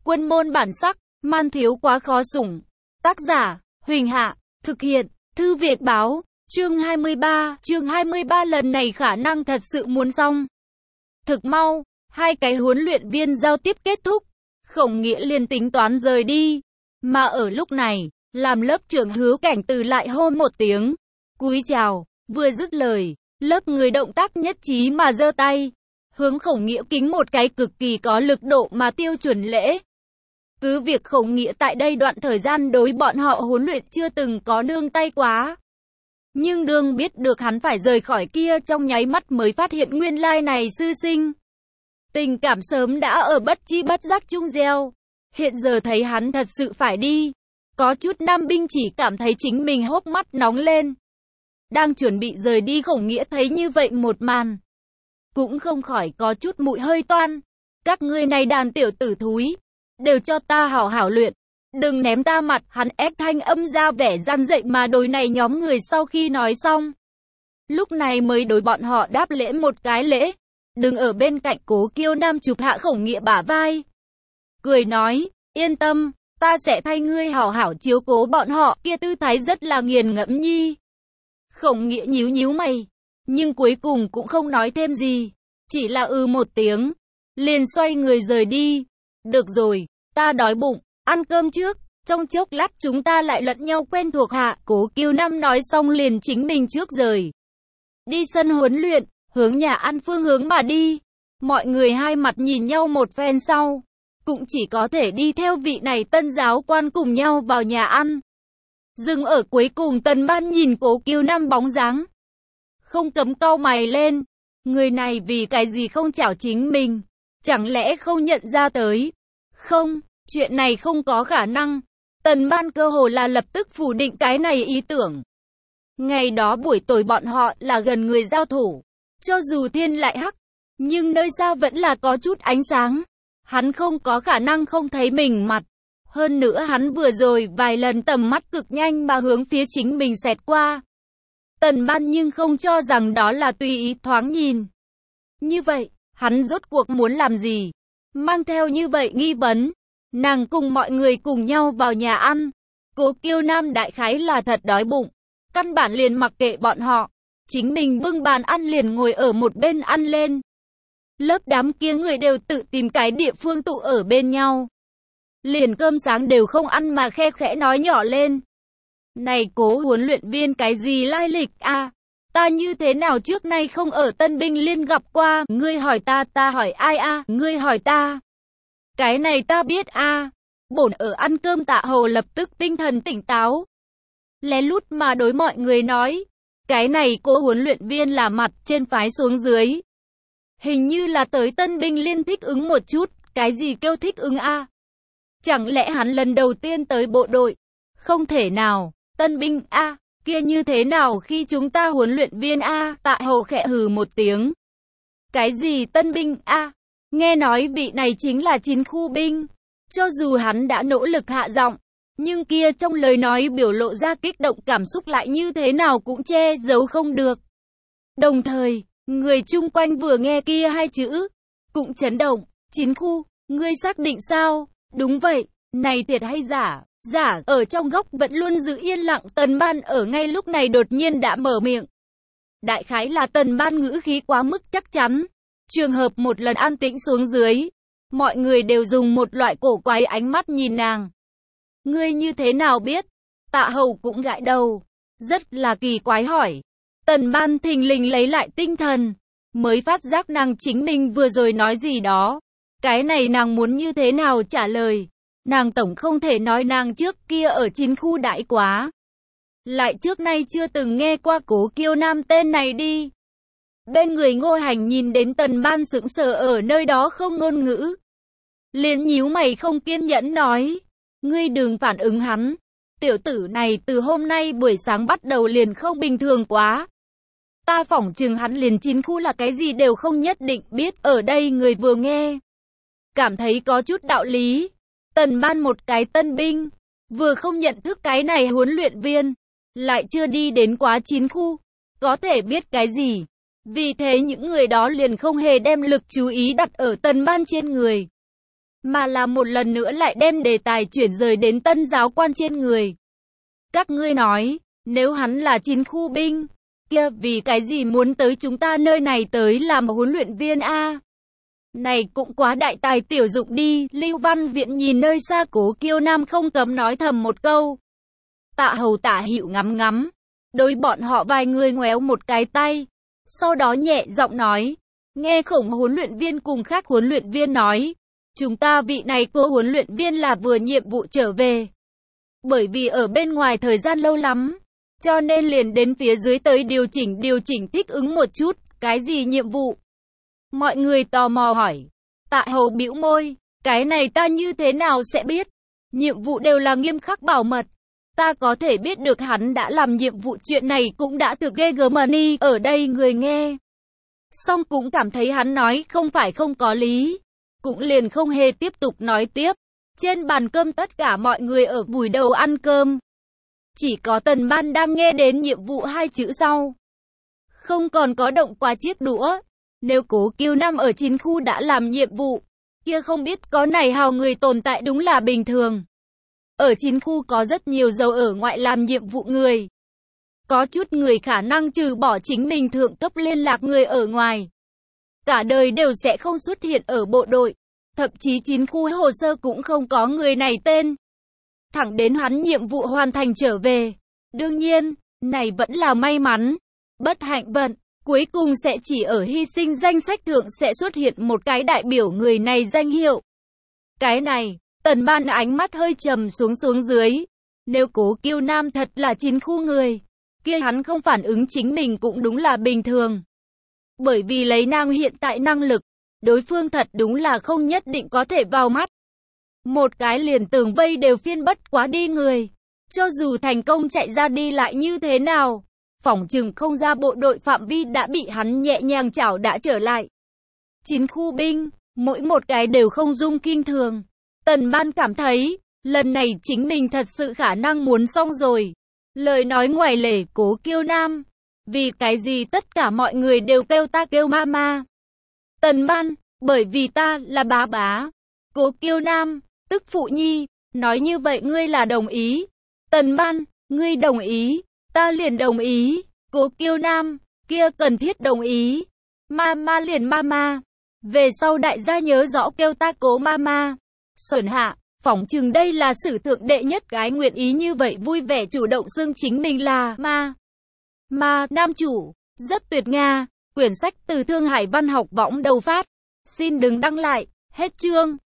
Quân môn bản sắc, man thiếu quá khó sủng. Tác giả, Huỳnh Hạ, thực hiện, Thư Việt Báo, chương 23 lần này khả năng thật sự muốn xong. Thực mau, hai cái huấn luyện viên giao tiếp kết thúc, Khổng Nghĩa liền tính toán rời đi. Mà ở lúc này, làm lớp trưởng Hứa Cảnh Từ lại hô một tiếng, cúi chào, vừa dứt lời, lớp người động tác nhất trí mà giơ tay, hướng Khổng Nghĩa kính một cái cực kỳ có lực độ mà tiêu chuẩn lễ. Cứ việc Khổng Nghĩa tại đây đoạn thời gian đối bọn họ huấn luyện chưa từng có nương tay quá. Nhưng đương biết được hắn phải rời khỏi kia trong nháy mắt mới phát hiện nguyên lai này sư sinh. Tình cảm sớm đã ở bất chi bất giác chung gieo. Hiện giờ thấy hắn thật sự phải đi. Có chút nam binh chỉ cảm thấy chính mình hốc mắt nóng lên. Đang chuẩn bị rời đi Khổng Nghĩa thấy như vậy một màn. Cũng không khỏi có chút mùi hơi toan. Các ngươi này đàn tiểu tử thúi. Đều cho ta hảo hảo luyện. Đừng ném ta mặt, hắn ép thanh âm ra vẻ gian dậy mà đối này nhóm người sau khi nói xong. Lúc này mới đối bọn họ đáp lễ một cái lễ. Đừng ở bên cạnh Cố Kiêu Nam chụp hạ Khổng Nghĩa bả vai. Cười nói, yên tâm, ta sẽ thay ngươi hảo hảo chiếu cố bọn họ, kia tư thái rất là nghiền ngẫm nhi. Khổng Nghĩa nhíu nhíu mày, nhưng cuối cùng cũng không nói thêm gì, chỉ là một tiếng, liền xoay người rời đi. Được rồi, ta đói bụng, ăn cơm trước, trong chốc lát chúng ta lại lẫn nhau quen thuộc hạ. Cố Kiêu Nam nói xong liền chính mình trước rời. Đi sân huấn luyện, hướng nhà ăn phương hướng mà đi. Mọi người hai mặt nhìn nhau một phen sau, cũng chỉ có thể đi theo vị này tân giáo quan cùng nhau vào nhà ăn. Dừng ở cuối cùng Tần Ban nhìn Cố Kiêu Nam bóng dáng, không cấm cau mày lên. Người này vì cái gì không chảo chính mình? Chẳng lẽ không nhận ra tới? Không, chuyện này không có khả năng. Tần Ban cơ hồ là lập tức phủ định cái này ý tưởng. Ngày đó buổi tối bọn họ là gần người giao thủ. Cho dù thiên lại hắc, nhưng nơi xa vẫn là có chút ánh sáng. Hắn không có khả năng không thấy mình mặt. Hơn nữa hắn vừa rồi vài lần tầm mắt cực nhanh mà hướng phía chính mình xẹt qua. Tần Ban nhưng không cho rằng đó là tùy ý thoáng nhìn. Như vậy, hắn rốt cuộc muốn làm gì? Mang theo như vậy nghi vấn, nàng cùng mọi người cùng nhau vào nhà ăn. Cố Kiêu Nam đại khái là thật đói bụng, căn bản liền mặc kệ bọn họ. Chính mình bưng bàn ăn liền ngồi ở một bên ăn lên. Lớp đám kia người đều tự tìm cái địa phương tụ ở bên nhau. Liền cơm sáng đều không ăn mà khe khẽ nói nhỏ lên. Này Cố huấn luyện viên cái gì lai lịch a? Ta như thế nào trước nay không ở Tân Binh Liên gặp qua, ngươi hỏi ta, ta hỏi ai a? Ngươi hỏi ta. Cái này ta biết a. Bổn ở ăn cơm Tạ Hầu lập tức tinh thần tỉnh táo. Lén lút mà đối mọi người nói. Cái này Cố huấn luyện viên là mặt trên phái xuống dưới. Hình như là tới Tân Binh Liên thích ứng một chút, cái gì kêu thích ứng a? Chẳng lẽ hắn lần đầu tiên tới bộ đội? Không thể nào, Tân Binh a, kia như thế nào khi chúng ta huấn luyện viên a? Tạ Hầu khẽ hừ một tiếng. Cái gì Tân Binh a? Nghe nói vị này chính là chiến khu binh. Cho dù hắn đã nỗ lực hạ giọng, nhưng kia trong lời nói biểu lộ ra kích động cảm xúc lại như thế nào cũng che giấu không được. Đồng thời, người chung quanh vừa nghe kia hai chữ, cũng chấn động. Chiến khu, ngươi xác định sao? Đúng vậy, này thiệt hay giả? Giả. Ở trong góc vẫn luôn giữ yên lặng Tần Ban ở ngay lúc này đột nhiên đã mở miệng. Đại khái là Tần Ban ngữ khí quá mức chắc chắn. Trường hợp một lần an tĩnh xuống dưới, mọi người đều dùng một loại cổ quái ánh mắt nhìn nàng. Ngươi như thế nào biết? Tạ Hầu cũng gãi đầu, rất là kỳ quái hỏi. Tần Ban thình lình lấy lại tinh thần, mới phát giác nàng chính mình vừa rồi nói gì đó. Cái này nàng muốn như thế nào trả lời? Nàng tổng không thể nói nàng trước kia ở chiến khu đại quá. Lại trước nay chưa từng nghe qua Cố Kiêu Nam tên này đi. Bên người Ngô Hành nhìn đến Tần Ban sững sờ ở nơi đó không ngôn ngữ. Liền nhíu mày không kiên nhẫn nói. Ngươi đừng phản ứng hắn. Tiểu tử này từ hôm nay buổi sáng bắt đầu liền không bình thường quá. Ta phỏng chừng hắn liền chiến khu là cái gì đều không nhất định biết. Ở đây người vừa nghe, cảm thấy có chút đạo lý. Tần Ban một cái tân binh, vừa không nhận thức cái này huấn luyện viên, lại chưa đi đến quá chiến khu, có thể biết cái gì. Vì thế những người đó liền không hề đem lực chú ý đặt ở Tần Ban trên người, mà là một lần nữa lại đem đề tài chuyển rời đến tân giáo quan trên người. Các ngươi nói, nếu hắn là chiến khu binh, kia vì cái gì muốn tới chúng ta nơi này tới làm huấn luyện viên a? Này cũng quá đại tài tiểu dụng đi. Lưu Văn Viễn nhìn nơi xa Cố Kiêu Nam không cấm nói thầm một câu. Tạ Hầu Tạ Hữu ngắm ngắm, đối bọn họ vài người ngoéo một cái tay, sau đó nhẹ giọng nói, nghe Khổng huấn luyện viên cùng khác huấn luyện viên nói, chúng ta vị này cô huấn luyện viên là vừa nhiệm vụ trở về. Bởi vì ở bên ngoài thời gian lâu lắm, cho nên liền đến phía dưới tới điều chỉnh thích ứng một chút. Cái gì nhiệm vụ? Mọi người tò mò hỏi. Tạ Hầu bĩu môi, cái này ta như thế nào sẽ biết? Nhiệm vụ đều là nghiêm khắc bảo mật. Ta có thể biết được hắn đã làm nhiệm vụ, chuyện này cũng đã thực ghê gớm mà ni. Ở đây người nghe xong cũng cảm thấy hắn nói không phải không có lý, cũng liền không hề tiếp tục nói tiếp. Trên bàn cơm tất cả mọi người ở vùi đầu ăn cơm. Chỉ có Tần Ban đang nghe đến nhiệm vụ hai chữ sau, không còn có động qua chiếc đũa. Nếu Cố Kiêu Nam ở chiến khu đã làm nhiệm vụ, kia không biết có này hào người tồn tại đúng là bình thường. Ở chiến khu có rất nhiều dấu ở ngoại làm nhiệm vụ người. Có chút người khả năng trừ bỏ chính mình thượng cấp liên lạc người ở ngoài, cả đời đều sẽ không xuất hiện ở bộ đội. Thậm chí chiến khu hồ sơ cũng không có người này tên. Thẳng đến hắn nhiệm vụ hoàn thành trở về. Đương nhiên, này vẫn là may mắn. Bất hạnh vận, cuối cùng sẽ chỉ ở hy sinh danh sách thượng sẽ xuất hiện một cái đại biểu người này danh hiệu. Cái này, Tần Ban ánh mắt hơi trầm xuống dưới. Nếu Cố Kiêu Nam thật là chiến khu người, kia hắn không phản ứng chính mình cũng đúng là bình thường. Bởi vì lấy nàng hiện tại năng lực, đối phương thật đúng là không nhất định có thể vào mắt. Một cái liền tường vây đều phiên bất quá đi người. Cho dù thành công chạy ra đi lại như thế nào, phỏng chừng không ra bộ đội phạm vi đã bị hắn nhẹ nhàng chảo đã trở lại. Chiến khu binh, mỗi một cái đều không dung kinh thường. Tần Ban cảm thấy, lần này chính mình thật sự khả năng muốn xong rồi. Lời nói ngoài lề Cố Kiêu Nam. Vì cái gì tất cả mọi người đều kêu ta kêu mama? Tần Ban, bởi vì ta là bá bá. Cố Kiêu Nam, tức phụ nhi, nói như vậy ngươi là đồng ý. Tần Ban, ngươi đồng ý, ta liền đồng ý. Cố Kiêu Nam, kia cần thiết đồng ý. Mama liền mama. Về sau đại gia nhớ rõ kêu ta Cố mama. Xuẩn hạ, phỏng chừng đây là sử thượng đệ nhất gái nguyện ý như vậy vui vẻ chủ động xưng chính mình là nam chủ. Rất tuyệt Nga. Quyển sách từ Thương Hải Văn học võng đầu phát. Xin đừng đăng lại. Hết chương.